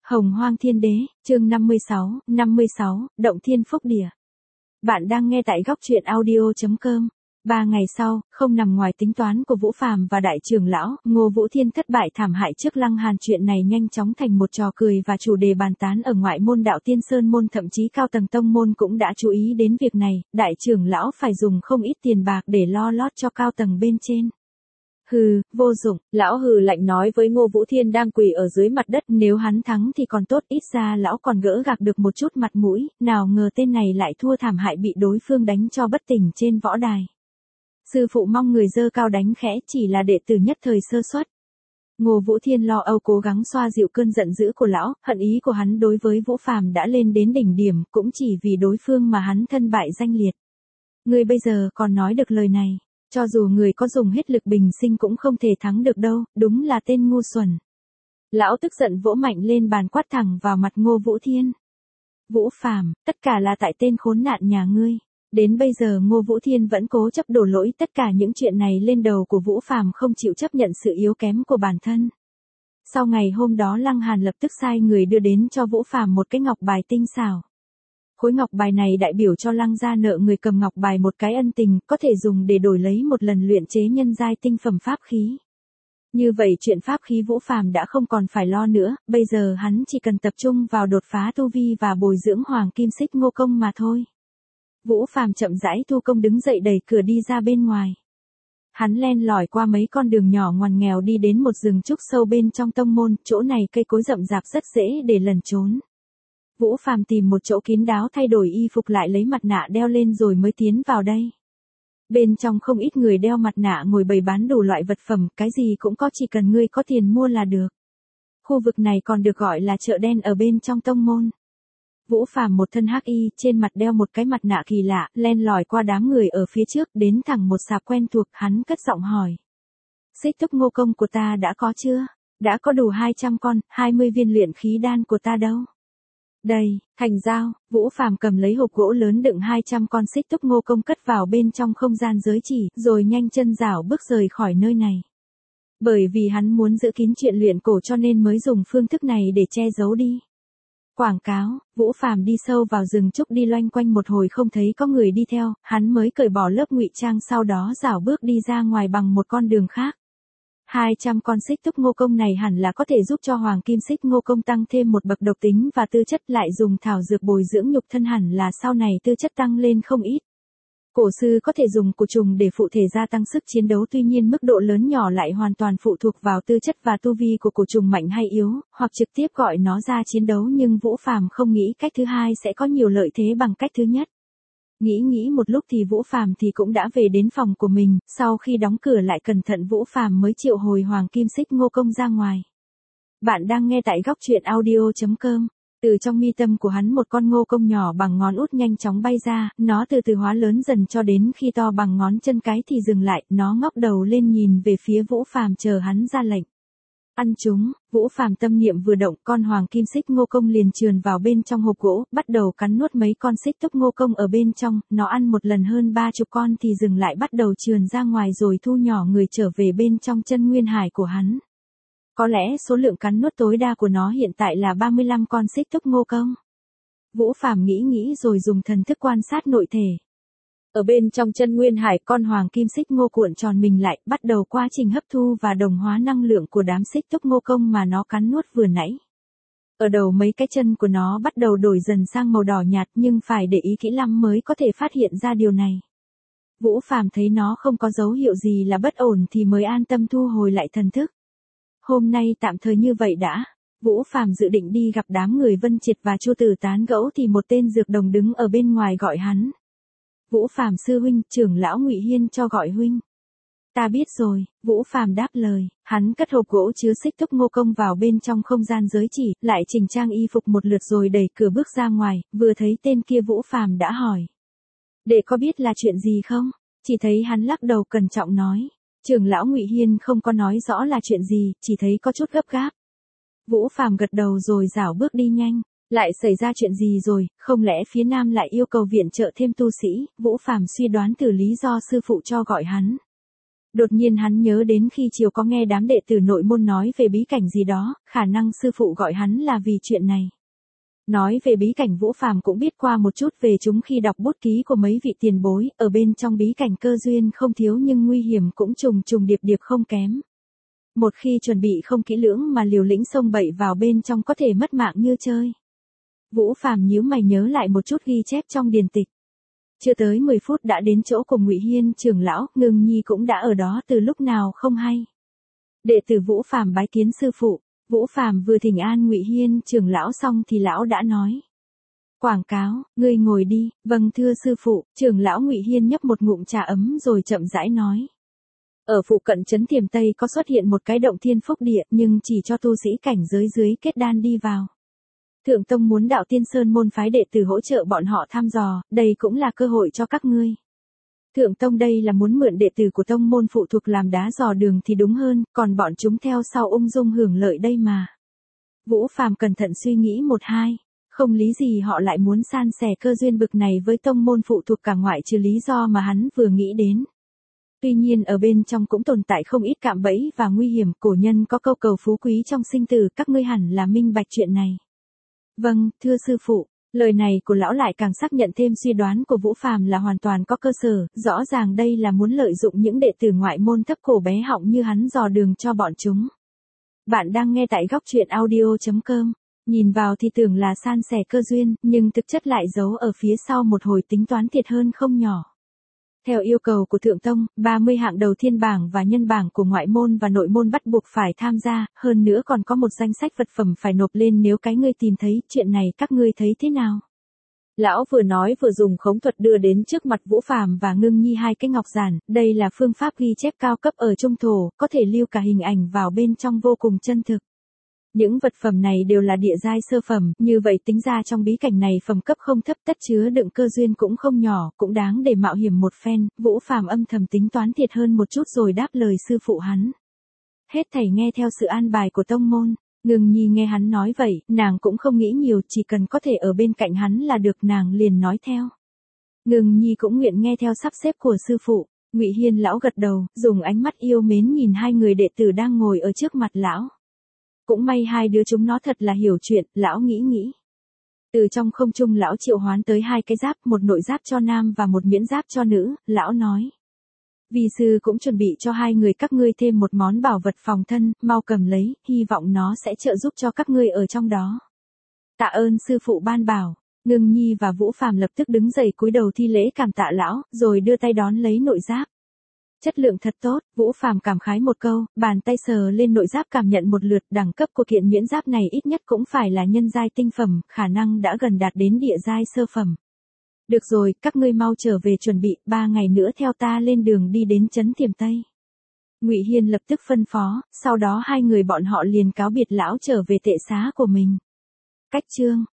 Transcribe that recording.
Hồng Hoang Thiên Đế, chương 56, Động Thiên Phúc Địa. Bạn đang nghe tại góc truyện audio.com. 3 ngày sau, không nằm ngoài tính toán của Vũ Phàm và đại trưởng lão, Ngô Vũ Thiên thất bại thảm hại trước Lăng Hàn, chuyện này nhanh chóng thành một trò cười và chủ đề bàn tán ở ngoại môn đạo Tiên Sơn môn, thậm chí cao tầng tông môn cũng đã chú ý đến việc này, đại trưởng lão phải dùng không ít tiền bạc để lo lót cho cao tầng bên trên. Hừ, vô dụng, lão hừ lạnh nói với Ngô Vũ Thiên đang quỳ ở dưới mặt đất, nếu hắn thắng thì còn tốt, ít ra lão còn gỡ gạc được một chút mặt mũi, nào ngờ tên này lại thua thảm hại, bị đối phương đánh cho bất tỉnh trên võ đài. Sư phụ mong người dơ cao đánh khẽ, chỉ là đệ tử nhất thời sơ suất. Ngô Vũ Thiên lo âu cố gắng xoa dịu cơn giận dữ của lão, hận ý của hắn đối với Vũ Phàm đã lên đến đỉnh điểm, cũng chỉ vì đối phương mà hắn thân bại danh liệt. Ngươi bây giờ còn nói được lời này, cho dù người có dùng hết lực bình sinh cũng không thể thắng được đâu, đúng là tên ngu xuẩn. Lão tức giận vỗ mạnh lên bàn, quát thẳng vào mặt Ngô Vũ Thiên. Vũ Phàm, tất cả là tại tên khốn nạn nhà ngươi. Đến bây giờ Ngô Vũ Thiên vẫn cố chấp đổ lỗi tất cả những chuyện này lên đầu của Vũ Phàm, không chịu chấp nhận sự yếu kém của bản thân. Sau ngày hôm đó, Lăng Hàn lập tức sai người đưa đến cho Vũ Phàm một cái ngọc bài tinh xảo. Khối ngọc bài này đại biểu cho Lăng gia nợ người cầm ngọc bài một cái ân tình, có thể dùng để đổi lấy một lần luyện chế nhân giai tinh phẩm pháp khí. Như vậy chuyện pháp khí Vũ Phàm đã không còn phải lo nữa, bây giờ hắn chỉ cần tập trung vào đột phá tu vi và bồi dưỡng Hoàng Kim Xích Ngô Công mà thôi. Vũ Phàm chậm rãi thu công đứng dậy, đẩy cửa đi ra bên ngoài. Hắn len lỏi qua mấy con đường nhỏ ngoằn nghèo đi đến một rừng trúc sâu bên trong tông môn, chỗ này cây cối rậm rạp rất dễ để lẩn trốn. Vũ Phàm tìm một chỗ kín đáo thay đổi y phục lại lấy mặt nạ đeo lên rồi mới tiến vào đây. Bên trong không ít người đeo mặt nạ ngồi bày bán đủ loại vật phẩm, cái gì cũng có, chỉ cần ngươi có tiền mua là được. Khu vực này còn được gọi là chợ đen ở bên trong tông môn. Vũ Phàm một thân hắc y, trên mặt đeo một cái mặt nạ kỳ lạ, len lỏi qua đám người ở phía trước, đến thẳng một sạp quen thuộc, hắn cất giọng hỏi. Xích Túc Ngô Công của ta đã có chưa? Đã có đủ 200 con, 20 viên luyện khí đan của ta đâu? Đây, thành giao. Vũ Phàm cầm lấy hộp gỗ lớn đựng 200 con Xích Túc Ngô Công cất vào bên trong không gian giới chỉ, rồi nhanh chân rảo bước rời khỏi nơi này. Bởi vì hắn muốn giữ kín chuyện luyện cổ cho nên mới dùng phương thức này để che giấu đi. Quảng cáo. Vũ Phàm đi sâu vào rừng trúc, đi loanh quanh một hồi không thấy có người đi theo, hắn mới cởi bỏ lớp ngụy trang, sau đó rảo bước đi ra ngoài bằng một con đường khác. 200 con Xích Túc Ngô Công này hẳn là có thể giúp cho Hoàng Kim Xích Ngô Công tăng thêm một bậc độc tính và tư chất, lại dùng thảo dược bồi dưỡng nhục thân, hẳn là sau này tư chất tăng lên không ít. Cổ sư có thể dùng cổ trùng để phụ thể gia tăng sức chiến đấu, tuy nhiên mức độ lớn nhỏ lại hoàn toàn phụ thuộc vào tư chất và tu vi của cổ trùng mạnh hay yếu, hoặc trực tiếp gọi nó ra chiến đấu, nhưng Vũ Phàm không nghĩ cách thứ hai sẽ có nhiều lợi thế bằng cách thứ nhất. Nghĩ một lúc thì Vũ Phàm thì cũng đã về đến phòng của mình, sau khi đóng cửa lại cẩn thận, Vũ Phàm mới triệu hồi Hoàng Kim Xích Ngô Công ra ngoài. Bạn đang nghe tại góc truyện audio.com. Từ trong mi tâm của hắn một con ngô công nhỏ bằng ngón út nhanh chóng bay ra, nó từ từ hóa lớn dần cho đến khi to bằng ngón chân cái thì dừng lại, nó ngóc đầu lên nhìn về phía Vũ Phàm chờ hắn ra lệnh. Ăn chúng. Vũ Phàm tâm niệm vừa động, con Hoàng Kim Xích Ngô Công liền trườn vào bên trong hộp gỗ, bắt đầu cắn nuốt mấy con Xích Túc Ngô Công ở bên trong, nó ăn một lần hơn 30 con thì dừng lại, bắt đầu trườn ra ngoài rồi thu nhỏ người trở về bên trong chân nguyên hải của hắn. Có lẽ số lượng cắn nuốt tối đa của nó hiện tại là 35 con Xích Túc Ngô Công. Vũ Phàm nghĩ rồi dùng thần thức quan sát nội thể. Ở bên trong chân nguyên hải, con Hoàng Kim Xích Ngô cuộn tròn mình lại, bắt đầu quá trình hấp thu và đồng hóa năng lượng của đám Xích Túc Ngô Công mà nó cắn nuốt vừa nãy. Ở đầu mấy cái chân của nó bắt đầu đổi dần sang màu đỏ nhạt, nhưng phải để ý kỹ lắm mới có thể phát hiện ra điều này. Vũ Phàm thấy nó không có dấu hiệu gì là bất ổn thì mới an tâm thu hồi lại thần thức. Hôm nay tạm thời như vậy đã. Vũ Phàm dự định đi gặp đám người Vân Triệt và Chu Tử tán gẫu thì một tên dược đồng đứng ở bên ngoài gọi hắn. Vũ Phàm sư huynh, trưởng lão Ngụy Hiên cho gọi huynh. Ta biết rồi. Vũ Phàm đáp lời, hắn cất hộp gỗ chứa Xích Túc Ngô Công vào bên trong không gian giới chỉ, lại chỉnh trang y phục một lượt rồi đẩy cửa bước ra ngoài, vừa thấy tên kia Vũ Phàm đã hỏi. Đệ có biết là chuyện gì không? Chỉ thấy hắn lắc đầu cẩn trọng nói. Trưởng lão Ngụy Hiên không có nói rõ là chuyện gì, chỉ thấy có chút gấp gáp. Vũ Phàm gật đầu rồi rảo bước đi nhanh. Lại xảy ra chuyện gì rồi, không lẽ phía Nam lại yêu cầu viện trợ thêm tu sĩ? Vũ Phàm suy đoán từ lý do sư phụ cho gọi hắn. Đột nhiên hắn nhớ đến khi chiều có nghe đám đệ tử nội môn nói về bí cảnh gì đó, khả năng sư phụ gọi hắn là vì chuyện này. Nói về bí cảnh Vũ Phàm cũng biết qua một chút về chúng khi đọc bút ký của mấy vị tiền bối, ở bên trong bí cảnh cơ duyên không thiếu nhưng nguy hiểm cũng trùng trùng điệp điệp không kém. Một khi chuẩn bị không kỹ lưỡng mà liều lĩnh xông bậy vào bên trong có thể mất mạng như chơi. Vũ Phàm nhíu mày nhớ lại một chút ghi chép trong điển tịch. Chưa tới 10 phút đã đến chỗ của Ngụy Hiên trưởng lão, Ngưng Nhi cũng đã ở đó từ lúc nào không hay. Đệ tử Vũ Phàm bái kiến sư phụ. Vũ Phàm vừa thỉnh an Ngụy Hiên trưởng lão xong thì lão đã nói. Quảng cáo, ngươi ngồi đi, vâng thưa sư phụ. Trưởng lão Ngụy Hiên nhấp một ngụm trà ấm rồi chậm rãi nói. Ở phụ cận trấn Tiềm Tây có xuất hiện một cái động thiên phúc địa nhưng chỉ cho tu sĩ cảnh giới dưới kết đan đi vào. Thượng Tông muốn Đạo Tiên Sơn môn phái đệ tử hỗ trợ bọn họ thăm dò, đây cũng là cơ hội cho các ngươi. Thượng Tông đây là muốn mượn đệ tử của tông môn phụ thuộc làm đá dò đường thì đúng hơn, còn bọn chúng theo sau ung dung hưởng lợi đây mà. Vũ Phàm cẩn thận suy nghĩ một hai, không lý gì họ lại muốn san sẻ cơ duyên bực này với tông môn phụ thuộc cả ngoại trừ lý do mà hắn vừa nghĩ đến. Tuy nhiên ở bên trong cũng tồn tại không ít cạm bẫy và nguy hiểm, cổ nhân có câu cầu phú quý trong sinh tử, các ngươi hẳn là minh bạch chuyện này. Vâng, thưa sư phụ. Lời này của lão lại càng xác nhận thêm suy đoán của Vũ Phàm là hoàn toàn có cơ sở, rõ ràng đây là muốn lợi dụng những đệ tử ngoại môn thấp cổ bé họng như hắn dò đường cho bọn chúng. Bạn đang nghe tại góc truyện audio.com, nhìn vào thì tưởng là san sẻ cơ duyên, nhưng thực chất lại giấu ở phía sau một hồi tính toán thiệt hơn không nhỏ. Theo yêu cầu của Thượng Tông, 30 hạng đầu thiên bảng và nhân bảng của ngoại môn và nội môn bắt buộc phải tham gia, hơn nữa còn có một danh sách vật phẩm phải nộp lên nếu cái ngươi tìm thấy, chuyện này các ngươi thấy thế nào? Lão vừa nói vừa dùng khống thuật đưa đến trước mặt Vũ Phàm và Ngưng Nhi hai cái ngọc giản, đây là phương pháp ghi chép cao cấp ở trung thổ, có thể lưu cả hình ảnh vào bên trong vô cùng chân thực. Những vật phẩm này đều là địa giai sơ phẩm, như vậy tính ra trong bí cảnh này phẩm cấp không thấp, tất chứa đựng cơ duyên cũng không nhỏ, cũng đáng để mạo hiểm một phen. Vũ Phàm âm thầm tính toán thiệt hơn một chút rồi đáp lời sư phụ hắn. Hết thảy nghe theo sự an bài của tông môn. Ngưng Nhi nghe hắn nói vậy, nàng cũng không nghĩ nhiều, chỉ cần có thể ở bên cạnh hắn là được, nàng liền nói theo. Ngưng Nhi cũng nguyện nghe theo sắp xếp của sư phụ. Ngụy Hiên lão gật đầu, dùng ánh mắt yêu mến nhìn hai người đệ tử đang ngồi ở trước mặt lão. Cũng may hai đứa chúng nó thật là hiểu chuyện, lão nghĩ. Từ trong không trung lão triệu hoán tới hai cái giáp, một nội giáp cho nam và một miễn giáp cho nữ, lão nói. Vi sư cũng chuẩn bị cho hai người các ngươi thêm một món bảo vật phòng thân, mau cầm lấy, hy vọng nó sẽ trợ giúp cho các ngươi ở trong đó. Tạ ơn sư phụ ban bảo. Ngưng Nhi và Vũ Phàm lập tức đứng dậy cúi đầu thi lễ cảm tạ lão, rồi đưa tay đón lấy nội giáp. Chất lượng thật tốt, Vũ Phàm cảm khái một câu, bàn tay sờ lên nội giáp cảm nhận một lượt, đẳng cấp của kiện miễn giáp này ít nhất cũng phải là nhân giai tinh phẩm, khả năng đã gần đạt đến địa giai sơ phẩm. Được rồi, các ngươi mau trở về chuẩn bị, 3 ngày nữa theo ta lên đường đi đến trấn Tiềm Tây. Ngụy Hiên lập tức phân phó, sau đó hai người bọn họ liền cáo biệt lão trở về tệ xá của mình. Cách chương